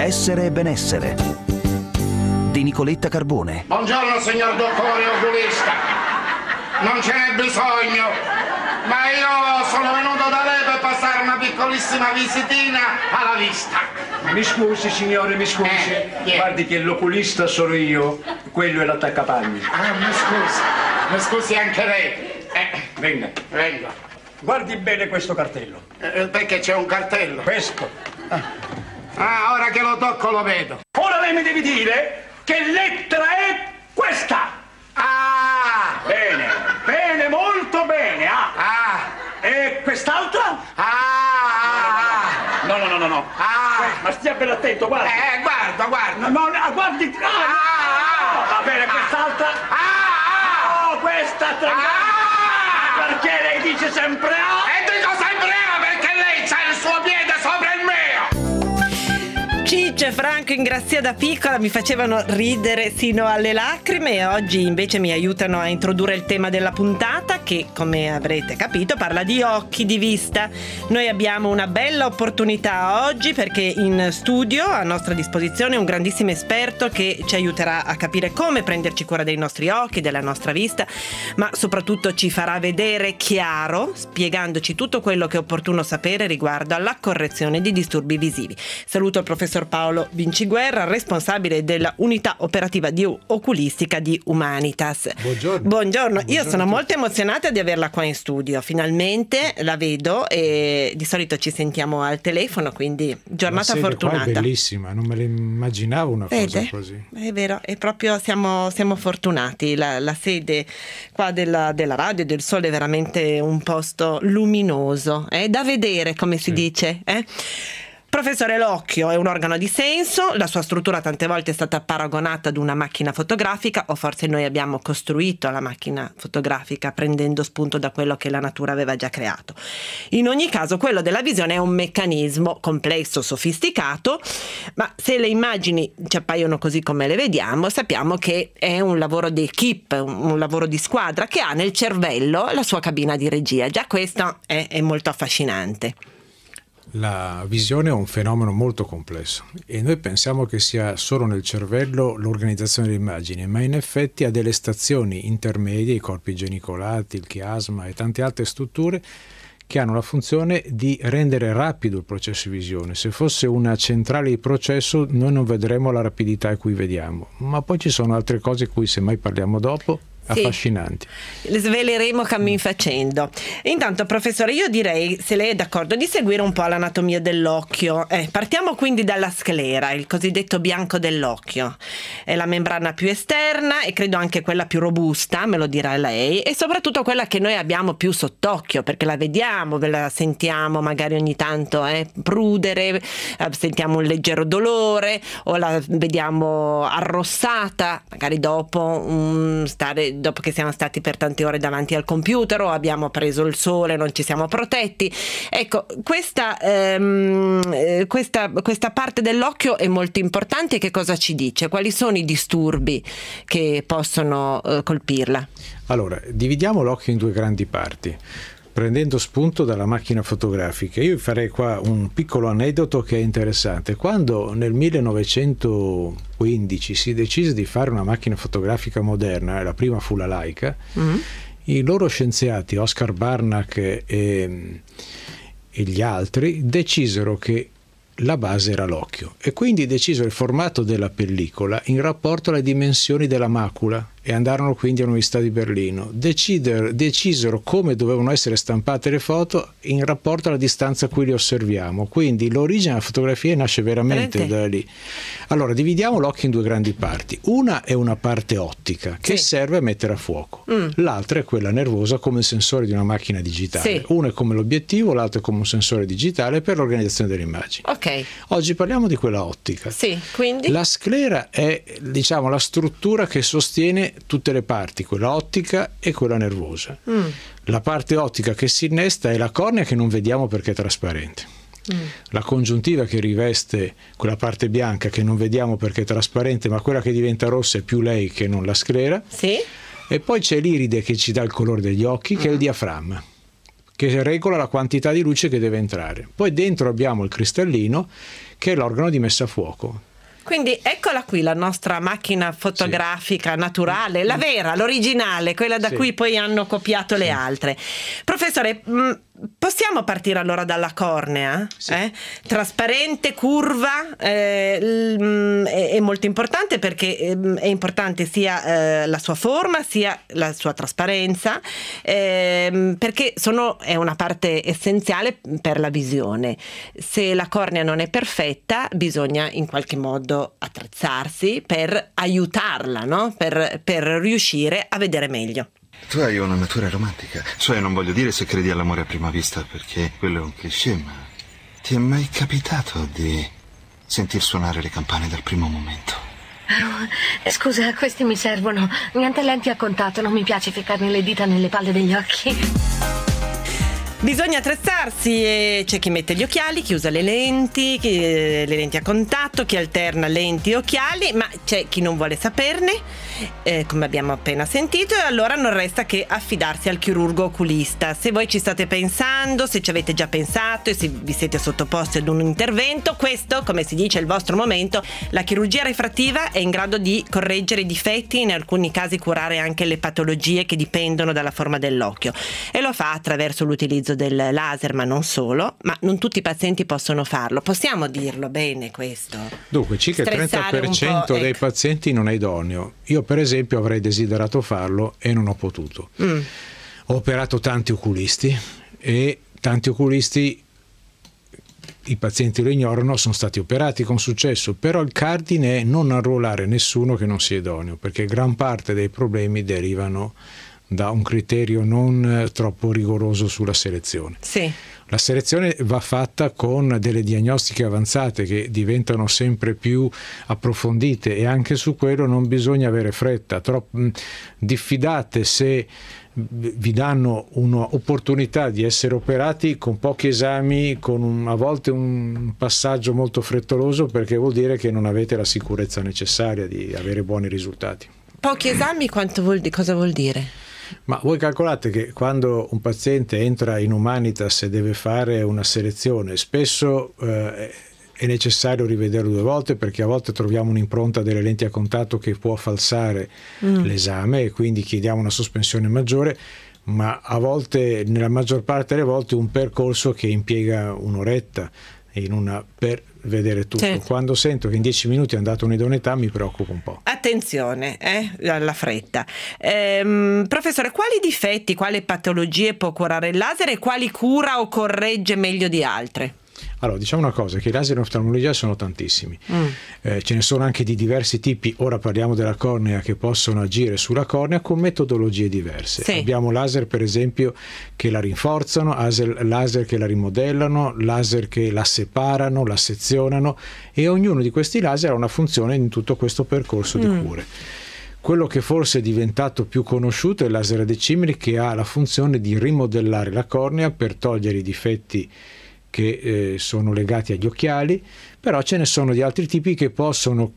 Essere e benessere di Nicoletta Carbone. Buongiorno signor dottore oculista, non ce n'è bisogno, ma io sono venuto da lei per passare una piccolissima visitina alla vista. Mi scusi signore, mi scusi, guardi che l'oculista sono io, quello è l'attaccapanni. Mi scusi anche lei. Venga. Guardi bene questo cartello. Perché c'è un cartello? Questo. Ora che lo tocco lo vedo. Ora lei mi deve dire che lettera è questa. Bene, molto bene. E quest'altra? No. Ma stia ben attento, guarda. Guarda. No, guardi. Va bene, quest'altra? Questa. Perché lei dice sempre E dico sempre perché lei c'ha il suo piede sopra il mio. Ciccio e Franco in Grazia da piccola mi facevano ridere sino alle lacrime e oggi invece mi aiutano a introdurre il tema della puntata che, come avrete capito, parla di occhi, di vista. Noi abbiamo una bella opportunità oggi perché in studio a nostra disposizione un grandissimo esperto che ci aiuterà a capire come prenderci cura dei nostri occhi, della nostra vista, ma soprattutto ci farà vedere chiaro, spiegandoci tutto quello che è opportuno sapere riguardo alla correzione di disturbi visivi. Saluto il professor Paolo Vinciguerra, responsabile della unità operativa di oculistica di Humanitas. Buongiorno. Io sono molto emozionata di averla qua in studio, finalmente la vedo e di solito ci sentiamo al telefono, quindi giornata fortunata. Qua è bellissima, non me la immaginavo una cosa così. È vero, è proprio siamo fortunati, la sede qua della radio del Sole è veramente un posto luminoso, da vedere come si dice. Professore, l'occhio è un organo di senso, la sua struttura tante volte è stata paragonata ad una macchina fotografica, o forse noi abbiamo costruito la macchina fotografica prendendo spunto da quello che la natura aveva già creato. In ogni caso, quello della visione è un meccanismo complesso, sofisticato, ma se le immagini ci appaiono così come le vediamo, sappiamo che è un lavoro di equipe, un lavoro di squadra che ha nel cervello la sua cabina di regia. Già questo è molto affascinante. La visione è un fenomeno molto complesso e noi pensiamo che sia solo nel cervello l'organizzazione delle immagini, ma in effetti ha delle stazioni intermedie, i corpi genicolati, il chiasma e tante altre strutture che hanno la funzione di rendere rapido il processo di visione. Se fosse una centrale di processo noi non vedremo la rapidità a cui vediamo, ma poi ci sono altre cose di cui semmai parliamo dopo. Affascinanti. Le sveleremo cammin facendo. Intanto, professore, io direi, se lei è d'accordo, di seguire un po' l'anatomia dell'occhio. Partiamo quindi dalla sclera, il cosiddetto bianco dell'occhio. È la membrana più esterna e credo anche quella più robusta, me lo dirà lei, e soprattutto quella che noi abbiamo più sott'occhio, perché la vediamo, ve la sentiamo magari ogni tanto prudere, sentiamo un leggero dolore o la vediamo arrossata, magari dopo che siamo stati per tante ore davanti al computer o abbiamo preso il sole, non ci siamo protetti. Ecco, questa parte dell'occhio è molto importante. Che cosa ci dice? Quali sono i disturbi che possono colpirla? Allora, dividiamo l'occhio in due grandi parti, prendendo spunto dalla macchina fotografica. Io farei qua un piccolo aneddoto che è interessante. Quando nel 1915 si decise di fare una macchina fotografica moderna, la prima fu la Leica, i loro scienziati, Oscar Barnack e gli altri, decisero che la base era l'occhio e quindi decisero il formato della pellicola in rapporto alle dimensioni della macula e andarono quindi all'Università di Berlino. Decisero come dovevano essere stampate le foto in rapporto alla distanza a cui le osserviamo, quindi l'origine della fotografia nasce veramente da lì. Allora, dividiamo l'occhio in due grandi parti. Una è una parte ottica che serve a mettere a fuoco, l'altra è quella nervosa come il sensore di una macchina digitale. Uno è come l'obiettivo, l'altro è come un sensore digitale per l'organizzazione delle immagini. Oggi parliamo di quella ottica. Quindi? La sclera è, diciamo, la struttura che sostiene tutte le parti, quella ottica e quella nervosa. La parte ottica che si innesta è la cornea, che non vediamo perché è trasparente. La congiuntiva che riveste quella parte bianca che non vediamo perché è trasparente, ma quella che diventa rossa è più lei che non la sclera. E poi c'è l'iride che ci dà il colore degli occhi, che è il diaframma, che regola la quantità di luce che deve entrare. Poi dentro abbiamo il cristallino, che è l'organo di messa a fuoco. Quindi eccola qui la nostra macchina fotografica naturale, la vera, l'originale, quella da cui poi hanno copiato le altre. Professore, possiamo partire allora dalla cornea? Sì. Trasparente, curva, è molto importante perché è importante sia la sua forma sia la sua trasparenza, perché è una parte essenziale per la visione. Se la cornea non è perfetta, bisogna in qualche modo attrezzarsi per aiutarla, no? Per riuscire a vedere meglio. Tu hai una natura romantica. Cioè, non voglio dire se credi all'amore a prima vista, perché quello è un cliché, ma ti è mai capitato di sentir suonare le campane dal primo momento? Scusa, questi mi servono. Niente lenti a contatto, non mi piace ficcarmi le dita nelle palle degli occhi. Bisogna attrezzarsi e c'è chi mette gli occhiali, chi usa le lenti a contatto, chi alterna lenti e occhiali, ma c'è chi non vuole saperne, come abbiamo appena sentito, e allora non resta che affidarsi al chirurgo oculista. Se voi ci state pensando, se ci avete già pensato e se vi siete sottoposti ad un intervento, questo, come si dice, è il vostro momento. La chirurgia refrattiva è in grado di correggere i difetti e in alcuni casi curare anche le patologie che dipendono dalla forma dell'occhio, e lo fa attraverso l'utilizzo del laser, ma non solo. Ma non tutti i pazienti possono farlo, possiamo dirlo bene questo? Dunque, circa il 30% dei pazienti non è idoneo. Io per esempio avrei desiderato farlo e non ho potuto. Ho operato tanti oculisti e tanti oculisti, i pazienti lo ignorano, sono stati operati con successo, però il cardine è non arruolare nessuno che non sia idoneo, perché gran parte dei problemi derivano da un criterio non troppo rigoroso sulla selezione. Sì. La selezione va fatta con delle diagnostiche avanzate che diventano sempre più approfondite, e anche su quello non bisogna avere fretta. Diffidate se vi danno un'opportunità di essere operati con pochi esami, con a volte un passaggio molto frettoloso, perché vuol dire che non avete la sicurezza necessaria di avere buoni risultati. Pochi esami cosa vuol dire? Ma voi calcolate che quando un paziente entra in Humanitas e deve fare una selezione, spesso è necessario rivederlo 2 volte, perché a volte troviamo un'impronta delle lenti a contatto che può falsare l'esame, e quindi chiediamo una sospensione maggiore, ma a volte, nella maggior parte delle volte, un percorso che impiega un'oretta per vedere tutto. Certo. Quando sento che in 10 minuti è andata un'idoneità mi preoccupo un po'. Attenzione alla fretta. Professore, quali difetti, quali patologie può curare il laser e quali cura o corregge meglio di altre? Allora, diciamo una cosa, che i laser in oftalmologia sono tantissimi, ce ne sono anche di diversi tipi. Ora parliamo della cornea, che possono agire sulla cornea con metodologie diverse. Sì. Abbiamo laser per esempio che la rinforzano, laser che la rimodellano, laser che la separano, la sezionano, e ognuno di questi laser ha una funzione in tutto questo percorso di cure. Quello che forse è diventato più conosciuto è il laser a decimeri, che ha la funzione di rimodellare la cornea per togliere i difetti che sono legati agli occhiali, però ce ne sono di altri tipi che possono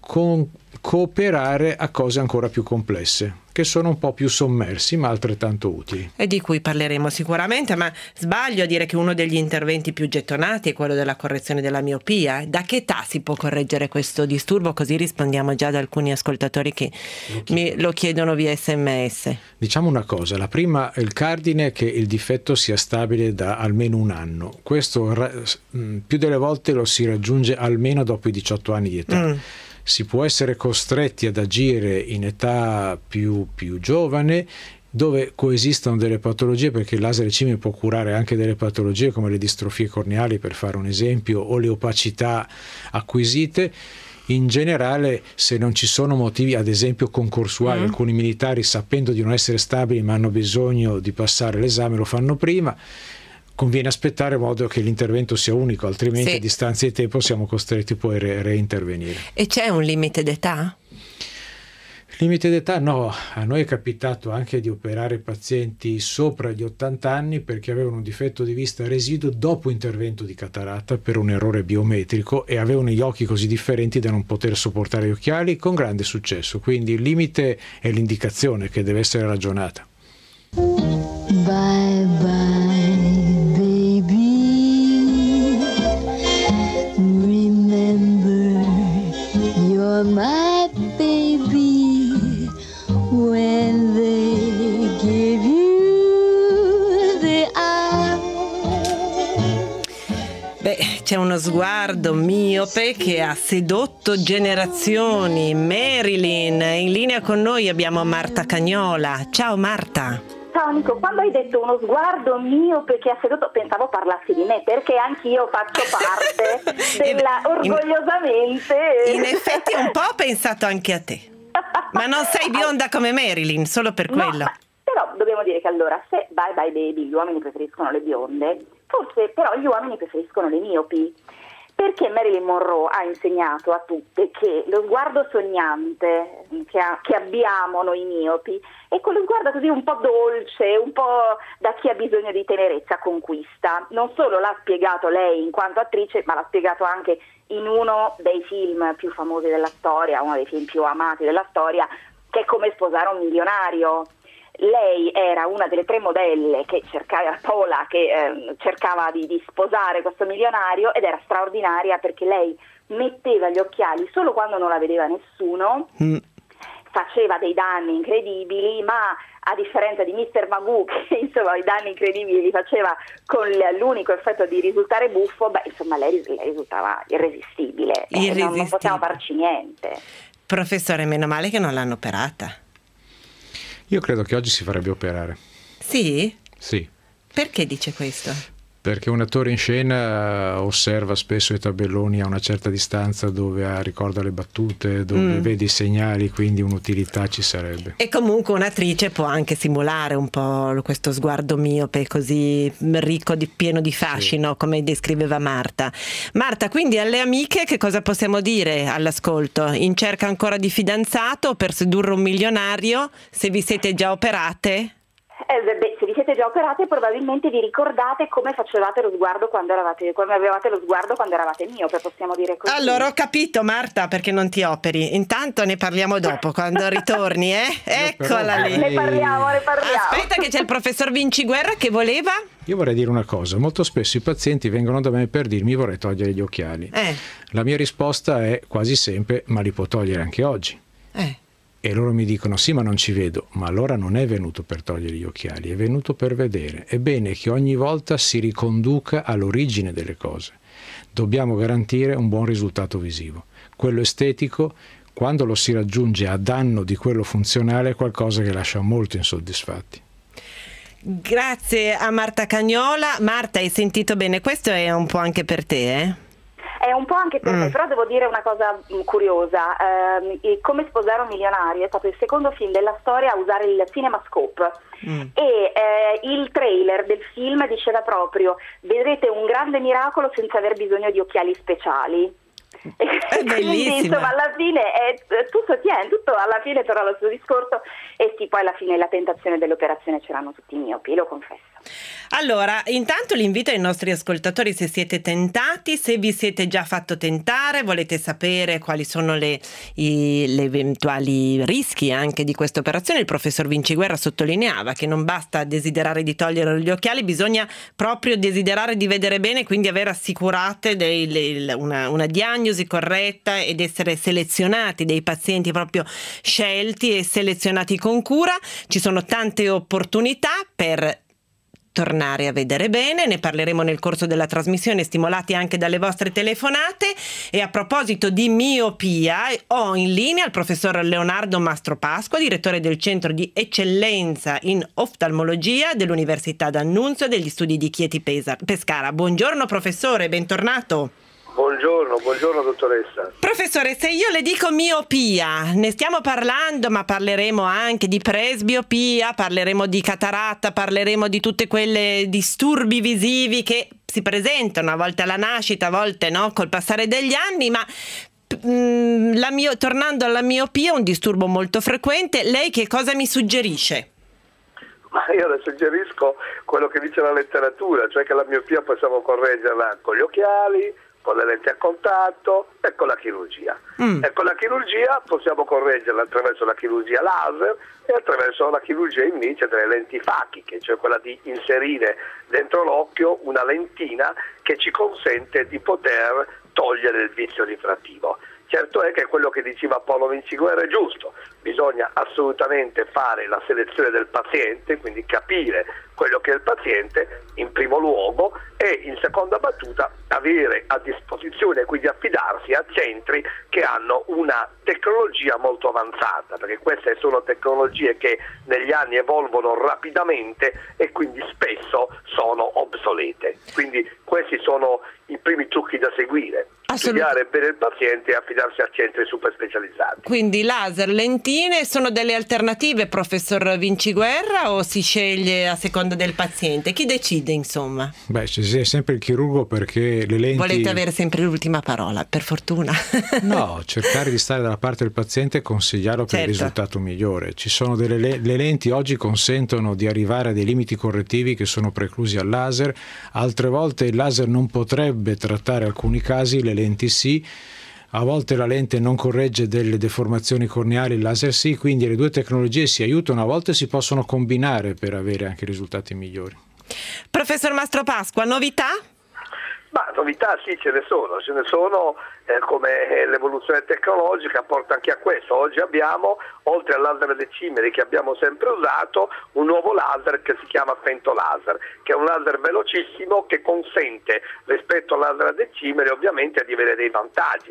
cooperare a cose ancora più complesse, che sono un po' più sommersi ma altrettanto utili. E di cui parleremo sicuramente, ma sbaglio a dire che uno degli interventi più gettonati è quello della correzione della miopia. Da che età si può correggere questo disturbo? Così rispondiamo già ad alcuni ascoltatori che lo chiedono via SMS. Diciamo una cosa, la prima, il cardine è che il difetto sia stabile da almeno 1 anno. Questo più delle volte lo si raggiunge almeno dopo i 18 anni di età. Si può essere costretti ad agire in età più giovane, dove coesistono delle patologie, perché il laser decimeri può curare anche delle patologie come le distrofie corneali, per fare un esempio, o le opacità acquisite. In generale, se non ci sono motivi, ad esempio concorsuali, alcuni militari, sapendo di non essere stabili ma hanno bisogno di passare l'esame, lo fanno prima. Conviene aspettare in modo che l'intervento sia unico, altrimenti a distanza di tempo siamo costretti poi a reintervenire. E c'è un limite d'età? Limite d'età no, a noi è capitato anche di operare pazienti sopra gli 80 anni perché avevano un difetto di vista residuo dopo intervento di cataratta per un errore biometrico, e avevano gli occhi così differenti da non poter sopportare gli occhiali, con grande successo. Quindi il limite è l'indicazione che deve essere ragionata. Bye bye Beh, c'è uno sguardo miope che ha sedotto generazioni. Marilyn, in linea con noi abbiamo Marta Cagnola. Ciao Marta. Ciao Nico, quando hai detto uno sguardo miope che ha sedotto, pensavo parlassi di me, perché anch'io faccio parte della orgogliosamente. In effetti un po' ho pensato anche a te. Ma non sei bionda come Marilyn, solo per quello. No, però dobbiamo dire che allora, se Bye Bye Baby gli uomini preferiscono le bionde, forse però gli uomini preferiscono le miopi, perché Marilyn Monroe ha insegnato a tutte che lo sguardo sognante che abbiamo noi miopi è quello sguardo così un po' dolce, un po' da chi ha bisogno di tenerezza conquista. Non solo l'ha spiegato lei in quanto attrice, ma l'ha spiegato anche in uno dei film più famosi della storia, uno dei film più amati della storia, che è Come sposare un milionario. Lei era una delle 3 modelle che cercava, Paula, che cercava di sposare questo milionario, ed era straordinaria perché lei metteva gli occhiali solo quando non la vedeva nessuno, faceva dei danni incredibili, ma a differenza di Mr. Magoo, che insomma i danni incredibili li faceva con l'unico effetto di risultare buffo, insomma lei risultava irresistibile. Non possiamo farci niente. Professore, meno male che non l'hanno operata. Io credo che oggi si farebbe operare. Sì? Sì. Perché dice questo? Perché un attore in scena osserva spesso i tabelloni a una certa distanza, dove ricorda le battute, dove vede i segnali, quindi un'utilità ci sarebbe. E comunque un'attrice può anche simulare un po' questo sguardo miope così ricco, pieno di fascino, sì, come descriveva Marta. Marta, quindi alle amiche che cosa possiamo dire all'ascolto? In cerca ancora di fidanzato per sedurre un milionario? Se vi siete già operate? Se vi siete già operate, probabilmente vi ricordate come facevate lo sguardo come avevate lo sguardo quando eravate miope, possiamo dire così. Allora ho capito, Marta, perché non ti operi. Intanto ne parliamo dopo, quando ritorni, Eccola lì. Ne parliamo. Aspetta che c'è il professor Vinciguerra che voleva. Io vorrei dire una cosa: molto spesso i pazienti vengono da me per dirmi vorrei togliere gli occhiali. La mia risposta è quasi sempre: ma li può togliere anche oggi. E loro mi dicono sì, ma non ci vedo. Ma allora non è venuto per togliere gli occhiali, è venuto per vedere. È bene che ogni volta si riconduca all'origine delle cose. Dobbiamo garantire un buon risultato visivo. Quello estetico, quando lo si raggiunge a danno di quello funzionale, è qualcosa che lascia molto insoddisfatti. Grazie a Marta Cagnola. Marta, hai sentito bene? Questo è un po' anche per te, È un po' anche per me, però devo dire una cosa curiosa. Come sposare un milionario è stato il secondo film della storia a usare il CinemaScope e il trailer del film diceva proprio: vedrete un grande miracolo senza aver bisogno di occhiali speciali. È bellissimo. Insomma, alla fine tutto alla fine torna allo suo discorso, e sì, poi alla fine la tentazione dell'operazione c'erano tutti i miopi, lo confesso. Allora, intanto l'invito ai nostri ascoltatori: se siete tentati, se vi siete già fatto tentare, volete sapere quali sono le eventuali rischi anche di questa operazione, il professor Vinciguerra sottolineava che non basta desiderare di togliere gli occhiali, bisogna proprio desiderare di vedere bene, quindi aver assicurate una diagnosi corretta ed essere selezionati dei pazienti proprio scelti e selezionati con cura. Ci sono tante opportunità per tornare a vedere bene, ne parleremo nel corso della trasmissione, stimolati anche dalle vostre telefonate. E a proposito di miopia, ho in linea il professor Leonardo Mastropasqua, direttore del Centro di Eccellenza in Oftalmologia dell'Università d'Annunzio e degli Studi di Chieti Pescara. Buongiorno professore, bentornato. Buongiorno dottoressa. Professore, se io le dico miopia, ne stiamo parlando, ma parleremo anche di presbiopia, parleremo di cataratta, parleremo di tutte quelle disturbi visivi che si presentano a volte alla nascita, a volte no, col passare degli anni, ma tornando alla miopia, un disturbo molto frequente, lei che cosa mi suggerisce? Ma io le suggerisco quello che dice la letteratura, cioè che la miopia possiamo correggerla con gli occhiali, con le lenti a contatto e con la chirurgia. E con la chirurgia possiamo correggerla attraverso la chirurgia laser e attraverso la chirurgia invece delle lenti fachiche, cioè quella di inserire dentro l'occhio una lentina che ci consente di poter togliere il vizio rifrattivo. Certo è che quello che diceva Paolo Vinciguerra è giusto, bisogna assolutamente fare la selezione del paziente, quindi capire quello che è il paziente in primo luogo, e in seconda battuta avere a disposizione, quindi affidarsi a centri che hanno una tecnologia molto avanzata, perché queste sono tecnologie che negli anni evolvono rapidamente e quindi spesso sono obsolete. Quindi questi sono i primi trucchi da seguire: studiare bene il paziente e affidarsi a centri super specializzati. Quindi laser, lentine sono delle alternative, professor Vinciguerra, o si sceglie a seconda del paziente? Chi decide, insomma? Beh, c'è sempre il chirurgo, perché le lenti... Volete avere sempre l'ultima parola, per fortuna. No, cercare di stare dalla parte del paziente e consigliarlo per il risultato migliore. Ci sono le lenti oggi consentono di arrivare a dei limiti correttivi che sono preclusi al laser, altre volte il laser non potrebbe trattare alcuni casi, le lenti sì. A volte la lente non corregge delle deformazioni corneali, il laser sì, quindi le due tecnologie si aiutano, a volte si possono combinare per avere anche risultati migliori. Professor Mastrapasqua, novità? Ma novità sì, ce ne sono, come l'evoluzione tecnologica porta anche a questo. Oggi abbiamo, oltre al laser decimeri che abbiamo sempre usato, un nuovo laser che si chiama femtolaser, che è un laser velocissimo che consente rispetto al laser decimeri ovviamente di avere dei vantaggi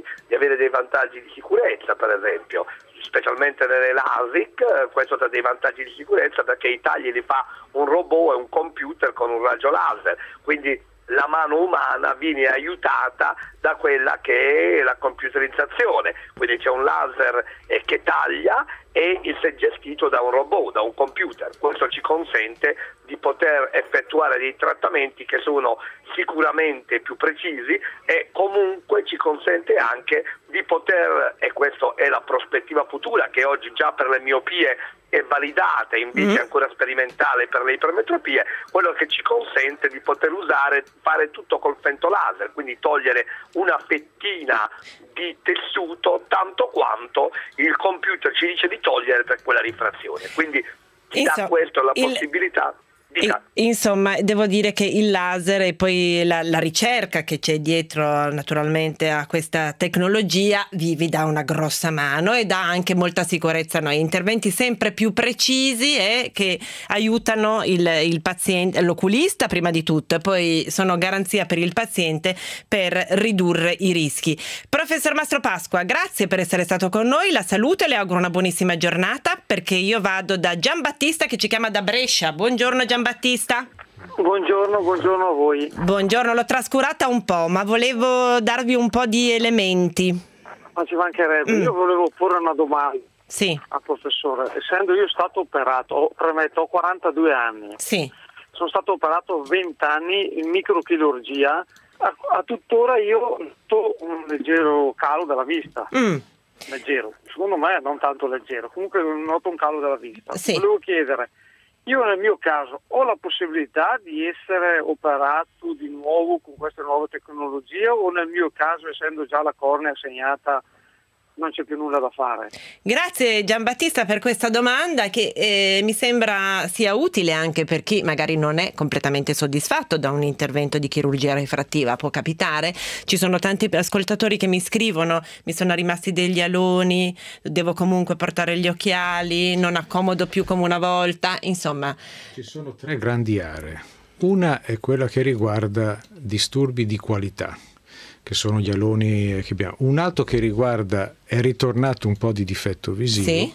di sicurezza, per esempio. Specialmente nelle LASIK, questo dà dei vantaggi di sicurezza perché i tagli li fa un robot e un computer con un raggio laser, quindi la mano umana viene aiutata da quella che è la computerizzazione, quindi c'è un laser che taglia e si è gestito da un robot, da un computer. Questo ci consente di poter effettuare dei trattamenti che sono sicuramente più precisi e comunque ci consente anche di poter, e questa è la prospettiva futura che oggi già per le miopie è validata, invece ancora sperimentale per le ipermetropie, quello che ci consente di poter fare tutto col femtolaser, quindi togliere una fettina di tessuto tanto quanto il computer ci dice di togliere per quella rifrazione. Quindi ti dà questo la possibilità. Insomma, devo dire che il laser e poi la ricerca che c'è dietro naturalmente a questa tecnologia vi dà una grossa mano e dà anche molta sicurezza a noi, interventi sempre più precisi e che aiutano il paziente, l'oculista prima di tutto, e poi sono garanzia per il paziente per ridurre i rischi. Professor Mastrapasqua, grazie per essere stato con noi, la saluto e le auguro una buonissima giornata, perché io vado da Giambattista che ci chiama da Brescia. Buongiorno Giambattista. Buongiorno a voi. Buongiorno, l'ho trascurata un po', ma volevo darvi un po' di elementi. Ma ci mancherebbe, io volevo porre una domanda al professore. Essendo io stato operato, premetto, ho 42 anni. Sì. Sono stato operato 20 anni in microchirurgia, a tuttora io ho un leggero calo della vista. Leggero, secondo me non tanto leggero, comunque noto un calo della vista. Sì. Volevo chiedere, io nel mio caso ho la possibilità di essere operato di nuovo con queste nuove tecnologie, o nel mio caso, essendo già la cornea segnata, non c'è più nulla da fare? Grazie Giambattista per questa domanda che mi sembra sia utile anche per chi magari non è completamente soddisfatto da un intervento di chirurgia refrattiva. Può capitare, ci sono tanti ascoltatori che mi scrivono: mi sono rimasti degli aloni, devo comunque portare gli occhiali, non accomodo più come una volta, insomma. Ci sono 3 grandi aree. Una è quella che riguarda disturbi di qualità, che sono gli aloni che abbiamo. Un altro che riguarda è ritornato un po' di difetto visivo. Sì.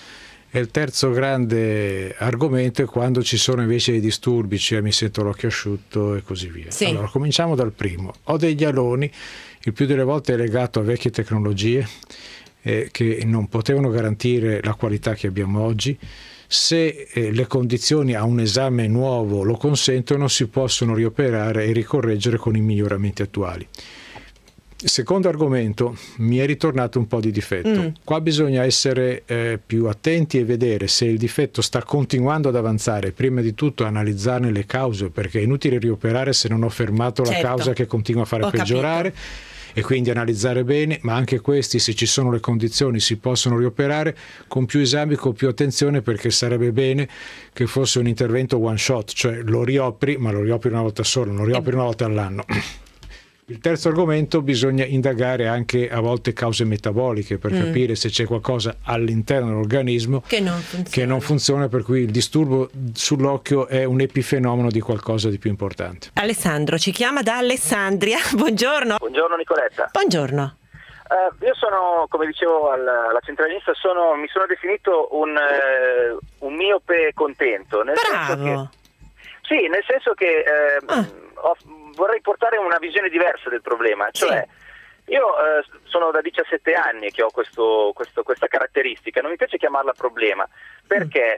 E il terzo grande argomento è quando ci sono invece dei disturbi, cioè mi sento l'occhio asciutto e così via. Sì. Allora, cominciamo dal primo. Ho degli aloni, il più delle volte è legato a vecchie tecnologie che non potevano garantire la qualità che abbiamo oggi. Se le condizioni a un esame nuovo lo consentono, si possono rioperare e ricorreggere con i miglioramenti attuali. Secondo argomento, mi è ritornato un po' di difetto. Qua bisogna essere più attenti e vedere se il difetto sta continuando ad avanzare, prima di tutto analizzarne le cause, perché è inutile rioperare se non ho fermato la causa che continua a fare peggiorare. E quindi analizzare bene, ma anche questi, se ci sono le condizioni, si possono rioperare con più esami, con più attenzione, perché sarebbe bene che fosse un intervento one shot, cioè lo riopri, ma lo riopri una volta sola, non lo riopri una volta all'anno. Il terzo argomento, bisogna indagare anche a volte cause metaboliche per capire se c'è qualcosa all'interno dell'organismo che non funziona, per cui il disturbo sull'occhio è un epifenomeno di qualcosa di più importante. Alessandro ci chiama da Alessandria. Buongiorno. Buongiorno Nicoletta. Buongiorno. Io sono, come dicevo alla centralinista, mi sono definito un miope contento. Bravo. Nel senso che vorrei portare una visione diversa del problema, cioè io sono da 17 anni che ho questa caratteristica, non mi piace chiamarla problema, perché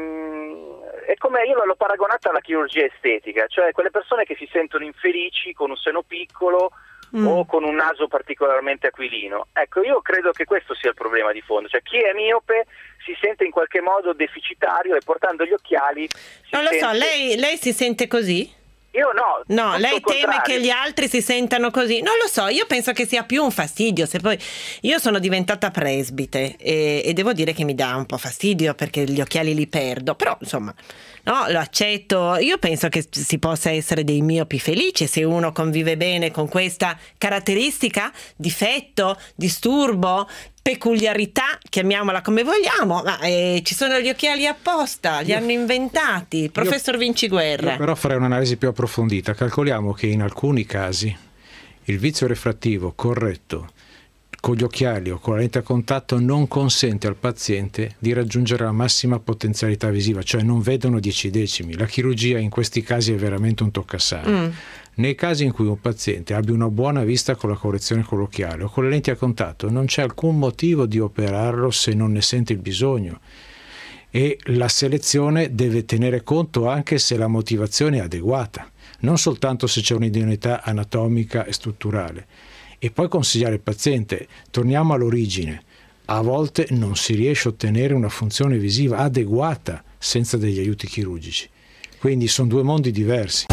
è come io l'ho paragonata alla chirurgia estetica, cioè quelle persone che si sentono infelici con un seno piccolo o con un naso particolarmente aquilino. Ecco, io credo che questo sia il problema di fondo, cioè chi è miope si sente in qualche modo deficitario e portando gli occhiali non lo so, lei si sente così? Io no. No, lei teme che gli altri si sentano così? Non lo so, io penso che sia più un fastidio. Se poi io sono diventata presbite e devo dire che mi dà un po' fastidio perché gli occhiali li perdo, però insomma, no, lo accetto. Io penso che si possa essere dei miopi felici se uno convive bene con questa caratteristica, difetto, disturbo, peculiarità, chiamiamola come vogliamo, ma ci sono gli occhiali apposta, li hanno inventati. Professor Vinciguerra. Io però farei un'analisi più approfondita. Calcoliamo che in alcuni casi il vizio refrattivo corretto con gli occhiali o con la lente a contatto non consente al paziente di raggiungere la massima potenzialità visiva, cioè non vedono 10 decimi. La chirurgia in questi casi è veramente un toccasana. Nei casi in cui un paziente abbia una buona vista con la correzione con l'occhiale o con le lenti a contatto, non c'è alcun motivo di operarlo se non ne sente il bisogno. E la selezione deve tenere conto anche se la motivazione è adeguata, non soltanto se c'è un'idoneità anatomica e strutturale. E poi consigliare al paziente, torniamo all'origine, a volte non si riesce a ottenere una funzione visiva adeguata senza degli aiuti chirurgici. Quindi sono due mondi diversi.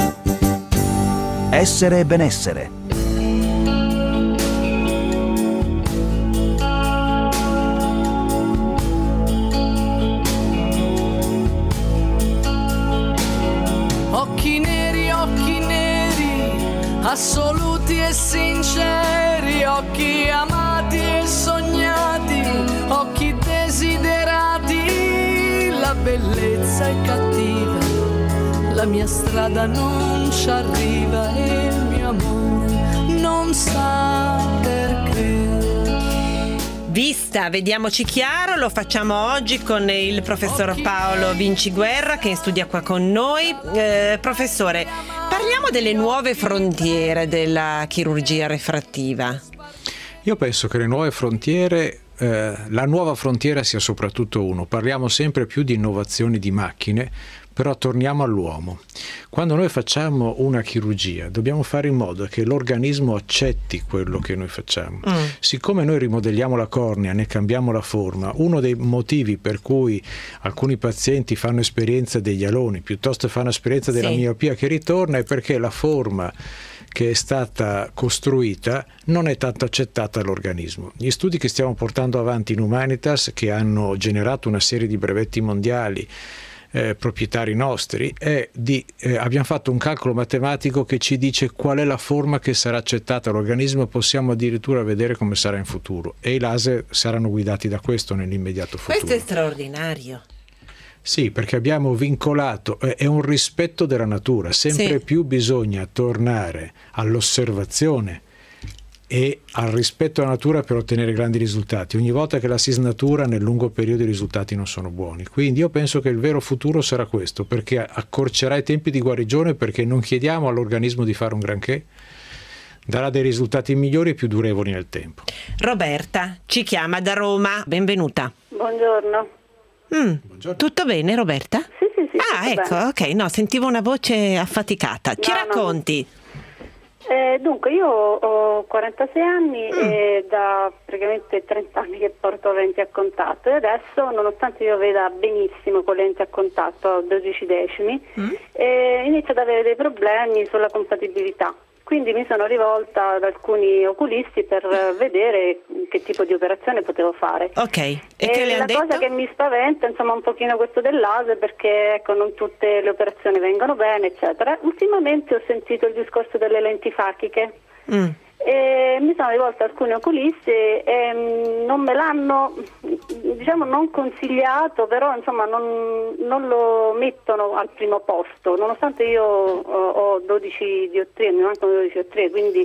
Essere e benessere. Occhi neri, assoluti e sinceri, occhi amati e sognati, occhi desiderati, la bellezza è cattiva, la mia strada non ci arriva e il mio amore non sa perché. Vista, vediamoci chiaro, lo facciamo oggi con il professor Paolo Vinciguerra che studia qua con noi. Professore, parliamo delle nuove frontiere della chirurgia refrattiva. Io penso che le nuove frontiere, la nuova frontiera sia soprattutto uno. Parliamo sempre più di innovazioni di macchine, però torniamo all'uomo. Quando noi facciamo una chirurgia dobbiamo fare in modo che l'organismo accetti quello che noi facciamo. Siccome noi rimodelliamo la cornea, ne cambiamo la forma, uno dei motivi per cui alcuni pazienti fanno esperienza degli aloni piuttosto fanno esperienza della miopia che ritorna è perché la forma che è stata costruita non è tanto accettata dall'organismo. Gli studi che stiamo portando avanti in Humanitas, che hanno generato una serie di brevetti mondiali proprietari nostri, abbiamo fatto un calcolo matematico che ci dice qual è la forma che sarà accettata dall'organismo, possiamo addirittura vedere come sarà in futuro e i laser saranno guidati da questo nell'immediato futuro. Questo è straordinario. Sì, perché abbiamo vincolato, è un rispetto della natura, sempre più bisogna tornare all'osservazione e al rispetto della natura per ottenere grandi risultati. Ogni volta che la si snatura nel lungo periodo i risultati non sono buoni. Quindi io penso che il vero futuro sarà questo, perché accorcerà i tempi di guarigione, perché non chiediamo all'organismo di fare un granché, darà dei risultati migliori e più durevoli nel tempo. Roberta ci chiama da Roma, benvenuta. Buongiorno. Buongiorno. Tutto bene, Roberta? Sì. Ecco, bene. Ok, no, sentivo una voce affaticata. Ci racconti? Dunque, io ho 46 anni e da praticamente 30 anni che porto lenti a contatto e adesso, nonostante io veda benissimo con lenti a contatto a 12 decimi, inizio ad avere dei problemi sulla compatibilità. Quindi mi sono rivolta ad alcuni oculisti per vedere che tipo di operazione potevo fare. Ok, e che le hanno detto? La cosa che mi spaventa, insomma, un pochino questo del laser, perché ecco, non tutte le operazioni vengono bene, eccetera. Ultimamente ho sentito il discorso delle lenti fachiche E mi sono rivolta a alcuni oculisti e non me l'hanno, diciamo, non consigliato, però insomma non lo mettono al primo posto, nonostante io ho 12 diottrie, mi mancano 12 diottrie, quindi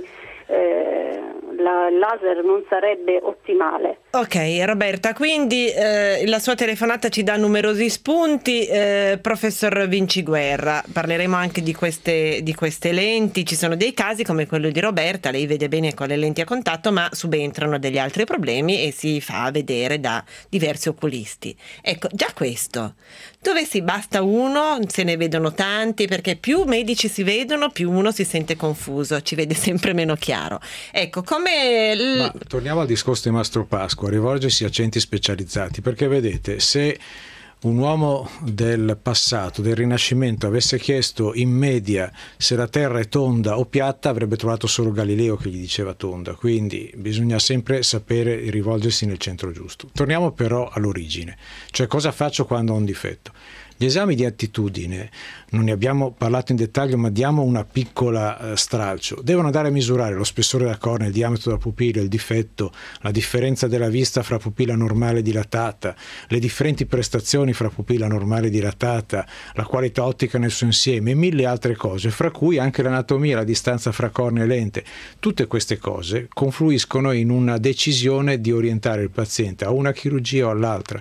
il laser non sarebbe ottimale. Ok, Roberta, quindi la sua telefonata ci dà numerosi spunti. Professor Vinciguerra, parleremo anche di queste lenti. Ci sono dei casi come quello di Roberta, lei vede bene con le lenti a contatto, ma subentrano degli altri problemi e si fa vedere da diversi oculisti. Ecco, già questo, dove si basta uno, se ne vedono tanti, perché più medici si vedono, più uno si sente confuso, ci vede sempre meno chiaro. Ecco, come... Ma torniamo al discorso di Mastro Pasqua, rivolgersi a centri specializzati, perché vedete, se un uomo del passato, del Rinascimento, avesse chiesto in media se la Terra è tonda o piatta, avrebbe trovato solo Galileo che gli diceva tonda, quindi bisogna sempre sapere rivolgersi nel centro giusto. Torniamo però all'origine, cioè cosa faccio quando ho un difetto. Gli esami di attitudine, non ne abbiamo parlato in dettaglio, ma diamo una piccola stralcio. Devono andare a misurare lo spessore della cornea, il diametro della pupilla, il difetto, la differenza della vista fra pupilla normale e dilatata, le differenti prestazioni fra pupilla normale e dilatata, la qualità ottica nel suo insieme e mille altre cose, fra cui anche l'anatomia, la distanza fra cornea e lente. Tutte queste cose confluiscono in una decisione di orientare il paziente a una chirurgia o all'altra.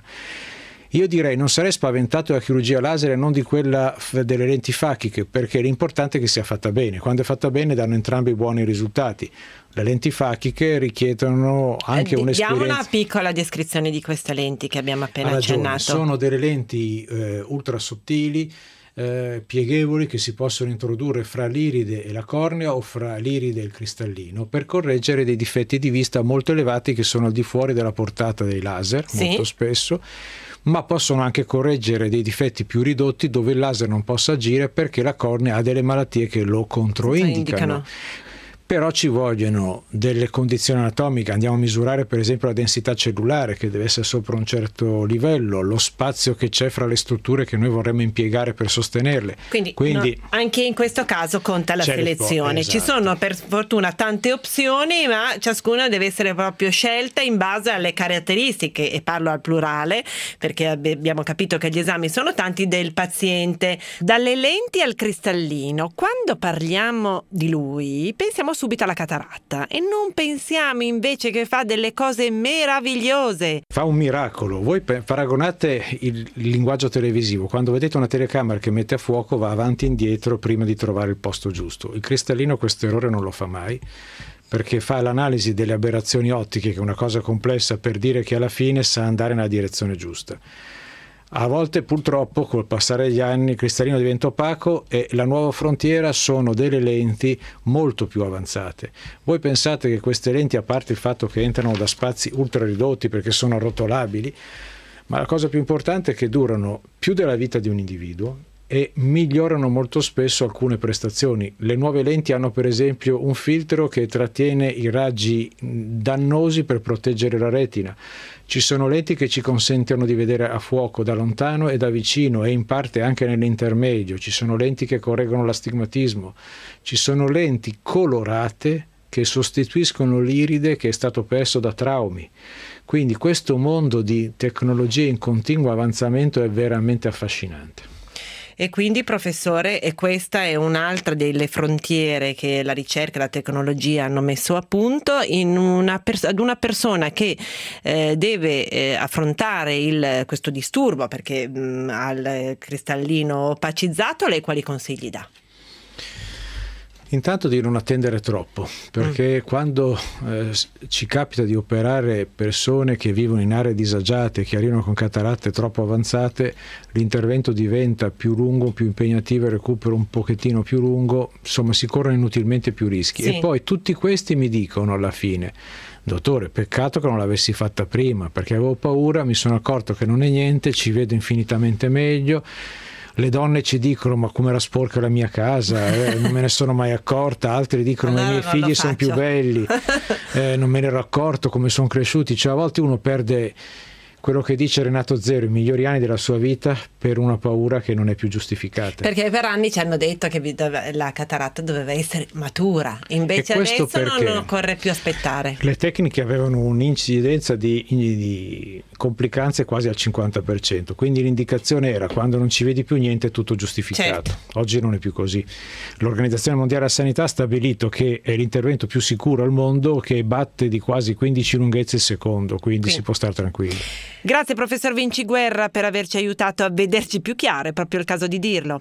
Io direi non sarei spaventato della chirurgia laser e non di quella delle lenti fachiche, perché l'importante è che sia fatta bene. Quando è fatta bene danno entrambi buoni risultati. Le lenti fachiche richiedono anche un'esperienza. Diamo una piccola descrizione di queste lenti che abbiamo appena accennato. Sono delle lenti ultra sottili, pieghevoli, che si possono introdurre fra l'iride e la cornea o fra l'iride e il cristallino per correggere dei difetti di vista molto elevati che sono al di fuori della portata dei laser, molto spesso, ma possono anche correggere dei difetti più ridotti dove il laser non possa agire perché la cornea ha delle malattie che lo controindicano. Però ci vogliono delle condizioni anatomiche, andiamo a misurare per esempio la densità cellulare che deve essere sopra un certo livello, lo spazio che c'è fra le strutture che noi vorremmo impiegare per sostenerle. Quindi no, anche in questo caso conta la selezione. Esatto. Ci sono per fortuna tante opzioni, ma ciascuna deve essere proprio scelta in base alle caratteristiche, e parlo al plurale perché abbiamo capito che gli esami sono tanti, del paziente. Dalle lenti al cristallino, quando parliamo di lui pensiamo subito alla cataratta e non pensiamo invece che fa delle cose meravigliose. Fa un miracolo. Voi paragonate il linguaggio televisivo, quando vedete una telecamera che mette a fuoco va avanti e indietro prima di trovare il posto giusto. Il cristallino questo errore non lo fa mai, perché fa l'analisi delle aberrazioni ottiche, che è una cosa complessa, per dire che alla fine sa andare nella direzione giusta. A volte purtroppo col passare degli anni il cristallino diventa opaco e la nuova frontiera sono delle lenti molto più avanzate. Voi pensate che queste lenti, a parte il fatto che entrano da spazi ultra ridotti perché sono arrotolabili, ma la cosa più importante è che durano più della vita di un individuo e migliorano molto spesso alcune prestazioni. Le nuove lenti hanno per esempio un filtro che trattiene i raggi dannosi per proteggere la retina. Ci sono lenti che ci consentono di vedere a fuoco da lontano e da vicino e in parte anche nell'intermedio. Ci sono lenti che correggono l'astigmatismo. Ci sono lenti colorate che sostituiscono l'iride che è stato perso da traumi. Quindi questo mondo di tecnologie in continuo avanzamento è veramente affascinante. E quindi, professore, e questa è un'altra delle frontiere che la ricerca e la tecnologia hanno messo a punto in ad una persona che deve affrontare questo disturbo perché ha il cristallino opacizzato. Lei quali consigli dà? Intanto di non attendere troppo, perché quando ci capita di operare persone che vivono in aree disagiate, che arrivano con cataratte troppo avanzate, l'intervento diventa più lungo, più impegnativo, il recupero un pochettino più lungo, insomma si corrono inutilmente più rischi. Sì. E poi tutti questi mi dicono alla fine: dottore, peccato che non l'avessi fatta prima, perché avevo paura, mi sono accorto che non è niente, ci vedo infinitamente meglio. Le donne ci dicono: ma come era sporca la mia casa, non me ne sono mai accorta. Altri dicono: i miei figli sono più belli, non me ne ero accorto come sono cresciuti. Cioè a volte uno perde quello che dice Renato Zero, i migliori anni della sua vita, per una paura che non è più giustificata. Perché per anni ci hanno detto che la cataratta doveva essere matura, invece adesso non occorre più aspettare. Le tecniche avevano un'incidenza di complicanze quasi al 50%, quindi l'indicazione era: quando non ci vedi più niente è tutto giustificato. Certo. Oggi non è più così. L'Organizzazione Mondiale della Sanità ha stabilito che è l'intervento più sicuro al mondo, che batte di quasi 15 lunghezze al secondo, quindi si può stare tranquilli. Grazie professor Vinciguerra per averci aiutato a vederci più chiaro, è proprio il caso di dirlo.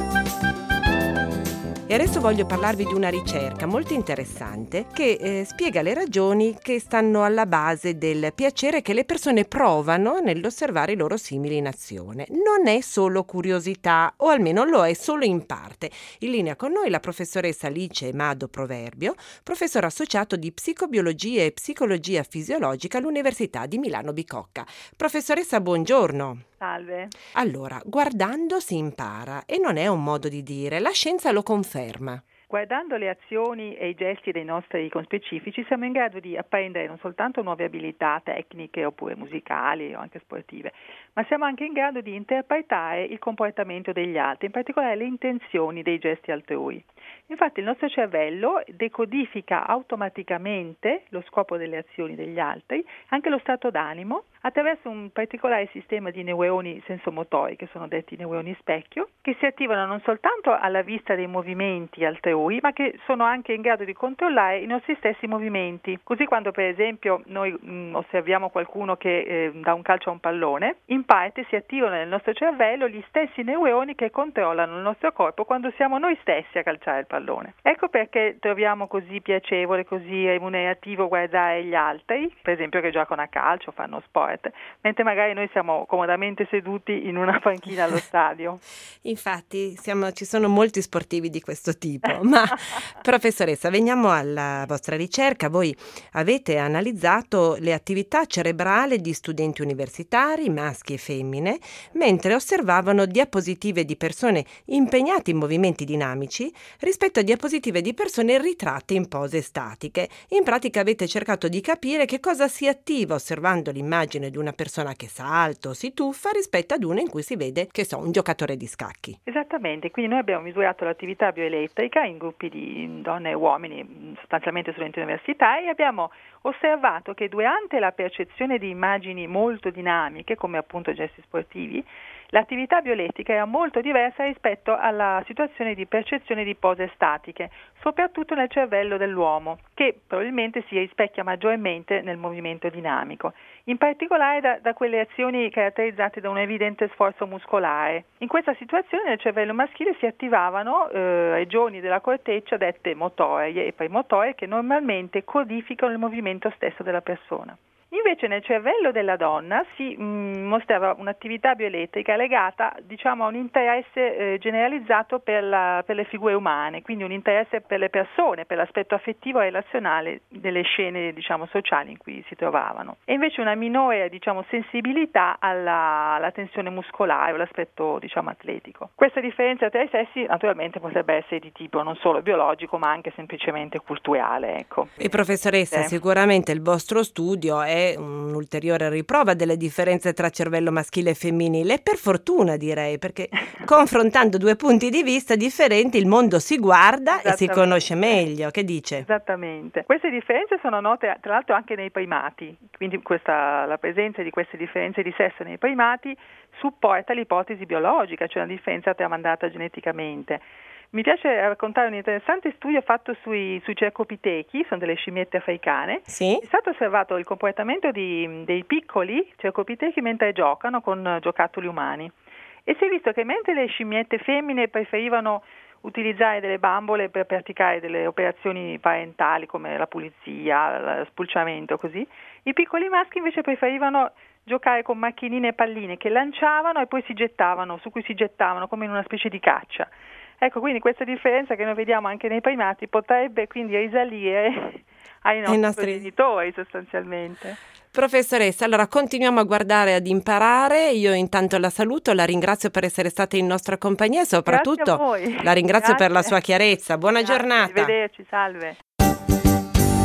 E adesso voglio parlarvi di una ricerca molto interessante che spiega le ragioni che stanno alla base del piacere che le persone provano nell'osservare i loro simili in azione. Non è solo curiosità, o almeno lo è solo in parte. In linea con noi la professoressa Alice Mado Proverbio, professore associato di psicobiologia e psicologia fisiologica all'Università di Milano Bicocca. Professoressa, buongiorno. Salve. Allora, guardando si impara, e non è un modo di dire, la scienza lo conferma. Guardando le azioni e i gesti dei nostri conspecifici siamo in grado di apprendere non soltanto nuove abilità tecniche oppure musicali o anche sportive, ma siamo anche in grado di interpretare il comportamento degli altri, in particolare le intenzioni dei gesti altrui. Infatti il nostro cervello decodifica automaticamente lo scopo delle azioni degli altri, anche lo stato d'animo, attraverso un particolare sistema di neuroni sensomotori, che sono detti neuroni specchio, che si attivano non soltanto alla vista dei movimenti altrui, ma che sono anche in grado di controllare i nostri stessi movimenti. Così quando per esempio noi osserviamo qualcuno che dà un calcio a un pallone, in parte si attivano nel nostro cervello gli stessi neuroni che controllano il nostro corpo quando siamo noi stessi a calciare il pallone. Ecco perché troviamo così piacevole, così remunerativo guardare gli altri, per esempio che giocano a calcio, fanno sport, mentre magari noi siamo comodamente seduti in una panchina allo stadio. Infatti ci sono molti sportivi di questo tipo. Ma professoressa, veniamo alla vostra ricerca. Voi avete analizzato le attività cerebrali di studenti universitari, maschi e femmine, mentre osservavano diapositive di persone impegnate in movimenti dinamici rispetto a diapositive di persone ritratte in pose statiche. In pratica avete cercato di capire che cosa si attiva osservando l'immagine di una persona che salta o si tuffa rispetto ad una in cui si vede, un giocatore di scacchi. Esattamente, quindi noi abbiamo misurato l'attività bioelettrica in gruppi di donne e uomini, sostanzialmente studenti universitari, e abbiamo osservato che durante la percezione di immagini molto dinamiche, come appunto gesti sportivi, l'attività bioelettrica era molto diversa rispetto alla situazione di percezione di pose statiche, soprattutto nel cervello dell'uomo, che probabilmente si rispecchia maggiormente nel movimento dinamico, in particolare da quelle azioni caratterizzate da un evidente sforzo muscolare. In questa situazione nel cervello maschile si attivavano regioni della corteccia dette motorie e premotorie che normalmente codificano il movimento stesso della persona. Invece nel cervello della donna si mostrava un'attività bioelettrica legata, a un interesse generalizzato per le figure umane, quindi un interesse per le persone, per l'aspetto affettivo e relazionale delle scene, sociali in cui si trovavano. E invece una minore, sensibilità alla tensione muscolare o l'aspetto, atletico. Questa differenza tra i sessi naturalmente potrebbe essere di tipo non solo biologico, ma anche semplicemente culturale, ecco. E professoressa, sicuramente il vostro studio è un'ulteriore riprova delle differenze tra cervello maschile e femminile, per fortuna direi, perché confrontando due punti di vista differenti il mondo si guarda e si conosce meglio. Che dice? Esattamente. Queste differenze sono note tra l'altro anche nei primati, quindi la presenza di queste differenze di sesso nei primati supporta l'ipotesi biologica, cioè una differenza tramandata geneticamente. Mi piace raccontare un interessante studio fatto sui cercopitechi, sono delle scimmiette africane. Sì. È stato osservato il comportamento dei piccoli cercopitechi mentre giocano con giocattoli umani e si è visto che mentre le scimmiette femmine preferivano utilizzare delle bambole per praticare delle operazioni parentali come la pulizia, lo spulciamento, così, i piccoli maschi invece preferivano giocare con macchinine e palline che lanciavano e poi su cui si gettavano come in una specie di caccia. Ecco, quindi questa differenza che noi vediamo anche nei primati potrebbe quindi risalire ai nostri genitori sostanzialmente. Professoressa, allora continuiamo a guardare, ad imparare. Io intanto la saluto, la ringrazio per essere stata in nostra compagnia e soprattutto la ringrazio per la sua chiarezza. Buona giornata. Arrivederci, salve.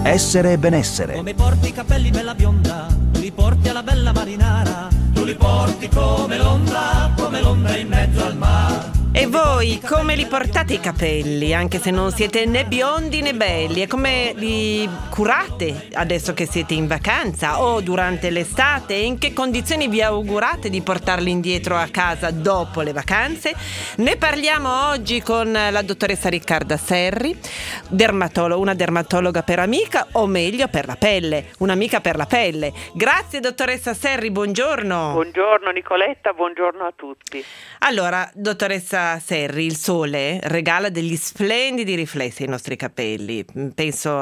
Essere e benessere. Come porti i capelli bella bionda, tu li porti alla bella marinara, tu li porti come l'ombra in mezzo al mare. E voi come li portate i capelli, anche se non siete né biondi né belli? E come li curate adesso che siete in vacanza o durante l'estate? E in che condizioni vi augurate di portarli indietro a casa dopo le vacanze? Ne parliamo oggi con la dottoressa Riccarda Serri, una dermatologa per amica, o meglio per la pelle, un'amica per la pelle. Grazie dottoressa Serri, buongiorno. Buongiorno Nicoletta, buongiorno a tutti. Allora, dottoressa Serri, il sole regala degli splendidi riflessi ai nostri capelli. Penso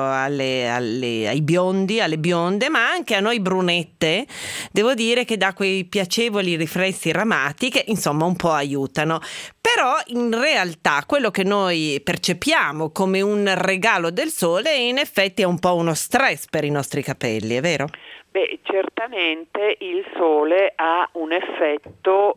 ai biondi, alle bionde, ma anche a noi brunette. Devo dire che dà quei piacevoli riflessi ramati che insomma un po' aiutano. Però in realtà quello che noi percepiamo come un regalo del sole in effetti è un po' uno stress per i nostri capelli, è vero? Beh, certamente il sole ha un effetto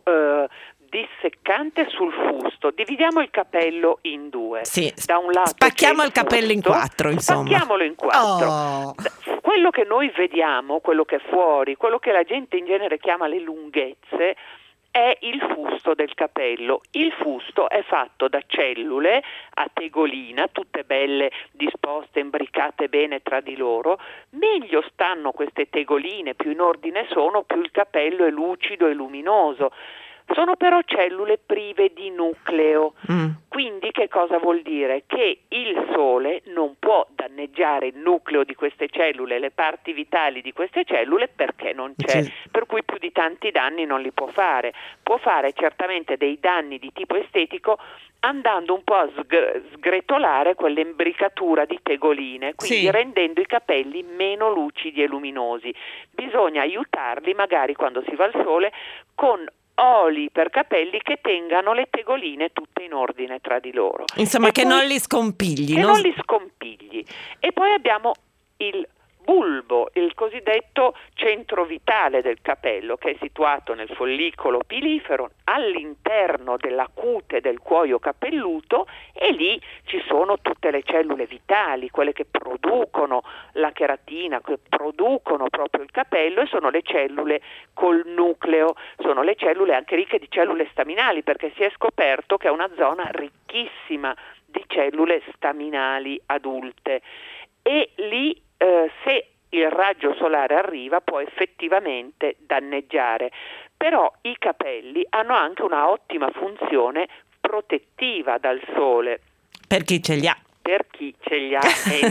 disseccante sul fusto. Dividiamo il capello in due. Sì, da un lato spacchiamo il capello in quattro, insomma. Spacchiamolo in quattro. Oh. Quello che noi vediamo, quello che è fuori, quello che la gente in genere chiama le lunghezze, è il fusto del capello. Il fusto è fatto da cellule a tegolina, tutte belle disposte, imbricate bene tra di loro. Meglio stanno queste tegoline, più in ordine sono, più il capello è lucido e luminoso. Sono però cellule prive di nucleo. Quindi che cosa vuol dire? Che il sole non può danneggiare il nucleo di queste cellule, le parti vitali di queste cellule, perché non c'è. Per cui più di tanti danni non li può fare. Può fare certamente dei danni di tipo estetico andando un po' a sgretolare quell'imbricatura di tegoline, quindi rendendo i capelli meno lucidi e luminosi. Bisogna aiutarli magari quando si va al sole con oli per capelli che tengano le tegoline tutte in ordine tra di loro. Insomma, che non li scompigli. Non li scompigli. E poi abbiamo il bulbo, il cosiddetto centro vitale del capello, che è situato nel follicolo pilifero all'interno della cute del cuoio capelluto, e lì ci sono tutte le cellule vitali, quelle che producono la cheratina, che producono proprio il capello, e sono le cellule col nucleo, sono le cellule anche ricche di cellule staminali, perché si è scoperto che è una zona ricchissima di cellule staminali adulte, e lì se il raggio solare arriva può effettivamente danneggiare. Però i capelli hanno anche una ottima funzione protettiva dal sole. Per chi ce li ha. Per chi ce li ha, e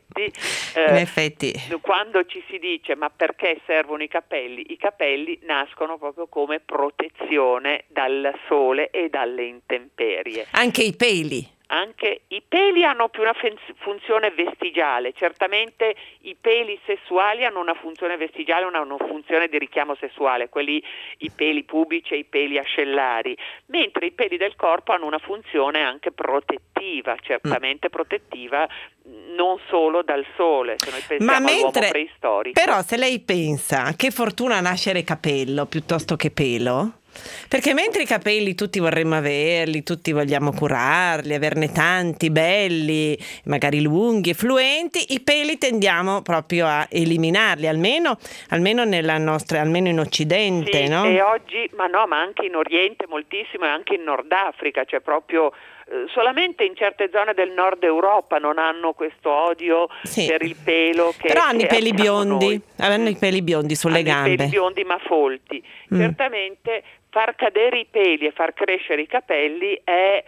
in effetti quando ci si dice ma perché servono i capelli nascono proprio come protezione dal sole e dalle intemperie. Anche i peli. Anche i peli hanno più una funzione vestigiale. Certamente i peli sessuali hanno una funzione vestigiale, una funzione di richiamo sessuale, i peli pubici e i peli ascellari, mentre i peli del corpo hanno una funzione anche protettiva, certamente protettiva, non solo dal sole, se noi pensiamo all'uomo preistorico. Però se lei pensa che fortuna nascere capello piuttosto che pelo, perché mentre i capelli tutti vorremmo averli, tutti vogliamo curarli, averne tanti, belli, magari lunghi e fluenti, i peli tendiamo proprio a eliminarli, almeno nella nostra, almeno in Occidente, sì, no? E oggi, ma anche in Oriente moltissimo, e anche in Nord Africa, cioè proprio solamente in certe zone del Nord Europa non hanno questo odio per il pelo. Però hanno i peli biondi, hanno i peli biondi sulle gambe. I peli biondi ma folti. Certamente far cadere i peli e far crescere i capelli è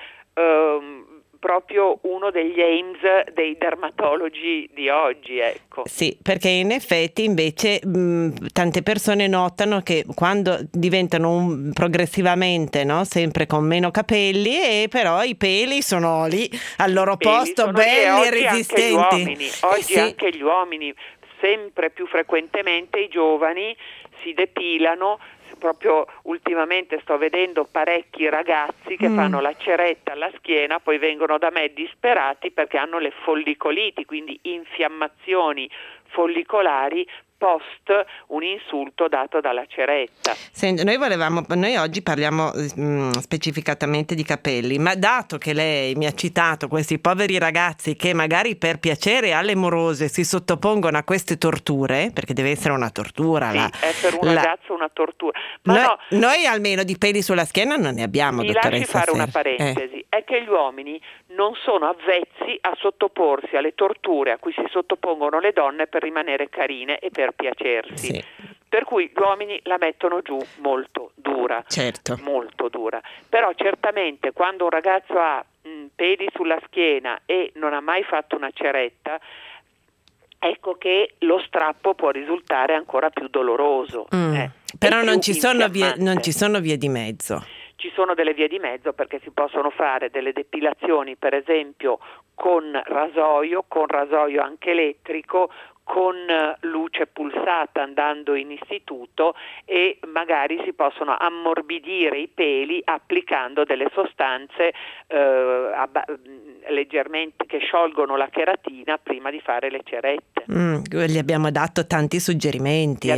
proprio uno degli aims dei dermatologi di oggi, ecco. Sì, perché in effetti invece tante persone notano che quando diventano progressivamente, no, sempre con meno capelli, e però i peli sono lì al loro posto, belli e resistenti. Oggi anche gli uomini, sempre più frequentemente i giovani si depilano. Proprio ultimamente sto vedendo parecchi ragazzi che fanno la ceretta alla schiena, poi vengono da me disperati perché hanno le follicoliti, quindi infiammazioni follicolari post un insulto dato dalla ceretta. Senti, noi oggi parliamo specificatamente di capelli, ma dato che lei mi ha citato questi poveri ragazzi che magari per piacere alle morose si sottopongono a queste torture, perché deve essere una tortura. Sì, è per un ragazzo una tortura. Ma noi almeno di peli sulla schiena non ne abbiamo, mi dottoressa. Mi lasci fare una parentesi, è che gli uomini non sono avvezzi a sottoporsi alle torture a cui si sottopongono le donne per rimanere carine e per piacersi. Sì. Per cui gli uomini la mettono giù molto dura, certo, molto dura. Però certamente quando un ragazzo ha peli sulla schiena e non ha mai fatto una ceretta, ecco che lo strappo può risultare ancora più doloroso. Però non ci sono vie di mezzo. Ci sono delle vie di mezzo, perché si possono fare delle depilazioni, per esempio con rasoio anche elettrico, con luce pulsata andando in istituto, e magari si possono ammorbidire i peli applicando delle sostanze leggermente che sciolgono la cheratina prima di fare le cerette. Gli abbiamo dato tanti suggerimenti,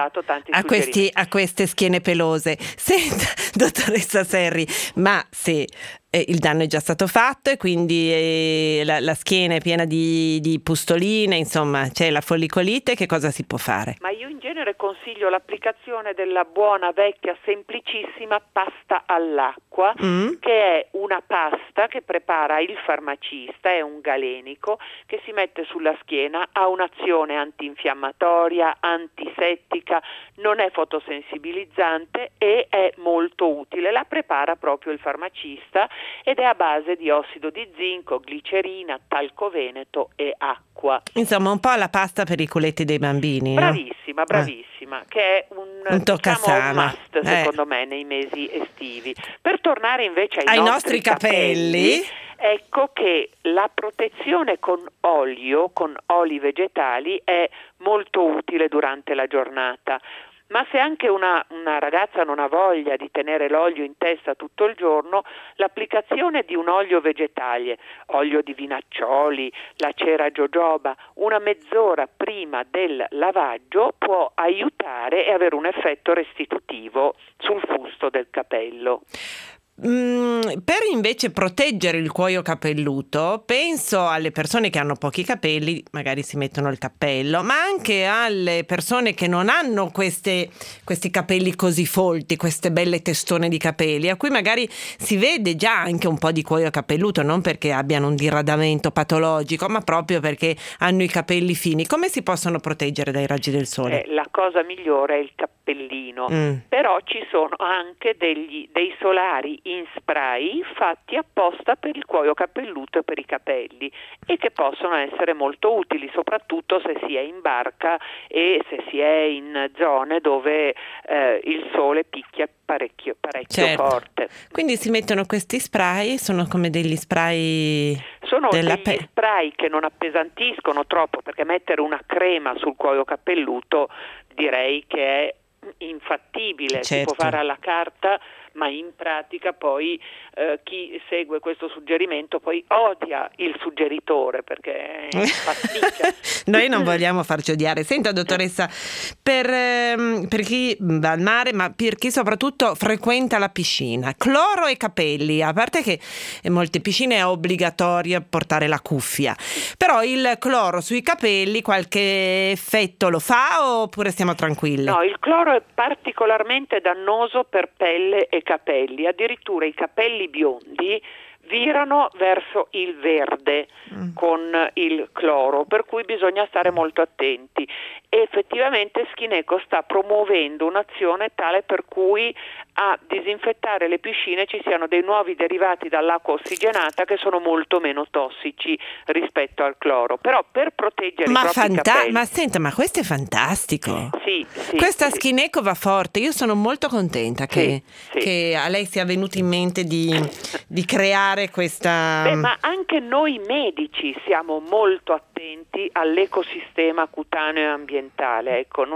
a queste schiene pelose. Senta, dottoressa Serri, ma se il danno è già stato fatto e quindi la schiena è piena di pustoline, insomma c'è la follicolite, che cosa si può fare? Ma io in genere consiglio l'applicazione della buona vecchia semplicissima pasta all'acqua, che è una pasta che prepara il farmacista, è un galenico che si mette sulla schiena, ha un'azione antinfiammatoria, antisettica, non è fotosensibilizzante e è molto utile. La prepara proprio il farmacista ed è a base di ossido di zinco, glicerina, talco veneto e acqua. Insomma, un po' la pasta per i culetti dei bambini. Bravissima, che è un must secondo me nei mesi estivi. Per tornare invece ai nostri capelli, ecco che la protezione con oli vegetali è molto utile durante la giornata. Ma se anche una ragazza non ha voglia di tenere l'olio in testa tutto il giorno, l'applicazione di un olio vegetale, olio di vinaccioli, la cera jojoba, una mezz'ora prima del lavaggio può aiutare e avere un effetto restitutivo sul fusto del capello. Per invece proteggere il cuoio capelluto, penso alle persone che hanno pochi capelli, magari si mettono il cappello, ma anche alle persone che non hanno questi capelli così folti, queste belle testone di capelli, a cui magari si vede già anche un po' di cuoio capelluto, non perché abbiano un diradamento patologico, ma proprio perché hanno i capelli fini. Come si possono proteggere dai raggi del sole? La cosa migliore è il cappellino, però ci sono anche dei solari in spray fatti apposta per il cuoio capelluto e per i capelli, e che possono essere molto utili, soprattutto se si è in barca e se si è in zone dove il sole picchia parecchio forte. Quindi si mettono questi spray, sono come degli spray... Sono degli spray che non appesantiscono troppo, perché mettere una crema sul cuoio capelluto direi che è infattibile, si può fare alla carta, ma in pratica poi chi segue questo suggerimento poi odia il suggeritore, perché pasticcia. Noi non vogliamo farci odiare. Senta, dottoressa, per chi va al mare, ma per chi soprattutto frequenta la piscina, cloro e capelli, a parte che in molte piscine è obbligatorio portare la cuffia, però il cloro sui capelli qualche effetto lo fa oppure stiamo tranquilli? No, il cloro è particolarmente dannoso per pelle e capelli, addirittura i capelli biondi virano verso il verde con il cloro, per cui bisogna stare molto attenti. E effettivamente Skineco sta promuovendo un'azione tale per cui a disinfettare le piscine ci siano dei nuovi derivati dall'acqua ossigenata che sono molto meno tossici rispetto al cloro. Però per proteggere i propri capelli... Ma senta, ma questo è fantastico. Sì, questa Skineco va forte. Io sono molto contenta che a lei sia venuto in mente di creare questa... ma anche noi medici siamo molto attenti all'ecosistema cutaneo e ambientale. Ecco,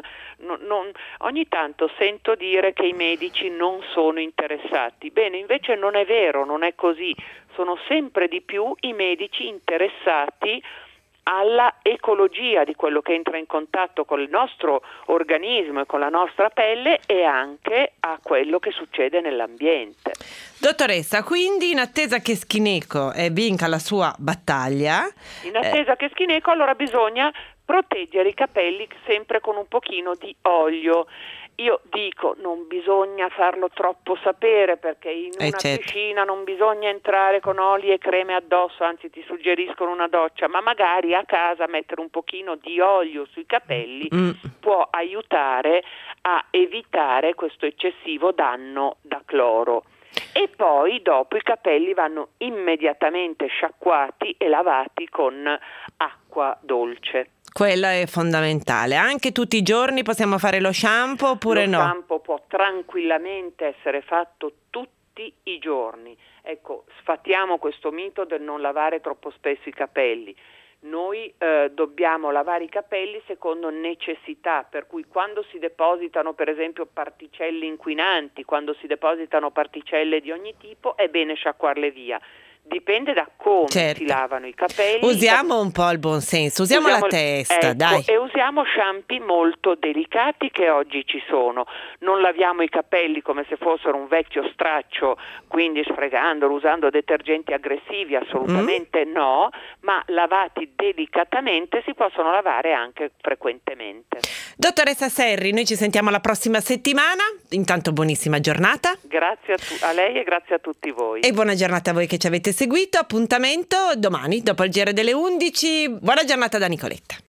ogni tanto sento dire che i medici non sono interessati. Bene, invece non è vero, non è così. Sono sempre di più i medici interessati alla ecologia di quello che entra in contatto con il nostro organismo e con la nostra pelle e anche a quello che succede nell'ambiente. Dottoressa, quindi in attesa che Schineco vinca la sua battaglia, in attesa che Schineco, allora bisogna proteggere i capelli sempre con un pochino di olio. Io dico, non bisogna farlo troppo sapere, perché in una piscina non bisogna entrare con oli e creme addosso, anzi ti suggeriscono una doccia, ma magari a casa mettere un pochino di olio sui capelli può aiutare a evitare questo eccessivo danno da cloro. E poi dopo i capelli vanno immediatamente sciacquati e lavati con acqua dolce. Quella è fondamentale. Anche tutti i giorni possiamo fare lo shampoo oppure no? Lo shampoo può tranquillamente essere fatto tutti i giorni. Ecco, sfatiamo questo mito del non lavare troppo spesso i capelli. Noi dobbiamo lavare i capelli secondo necessità, per cui quando si depositano per esempio particelle inquinanti, quando si depositano particelle di ogni tipo, è bene sciacquarle via. Dipende da come si lavano i capelli. Usiamo un po' il buon senso, usiamo la testa, dai. E usiamo shampoo molto delicati che oggi ci sono. Non laviamo i capelli come se fossero un vecchio straccio, quindi sfregandolo, usando detergenti aggressivi, assolutamente no, ma lavati delicatamente si possono lavare anche frequentemente. Dottoressa Serri, noi ci sentiamo la prossima settimana. Intanto buonissima giornata. Grazie a lei e grazie a tutti voi. E buona giornata a voi che ci avete seguito. Appuntamento domani dopo il GR delle 11. Buona giornata da Nicoletta.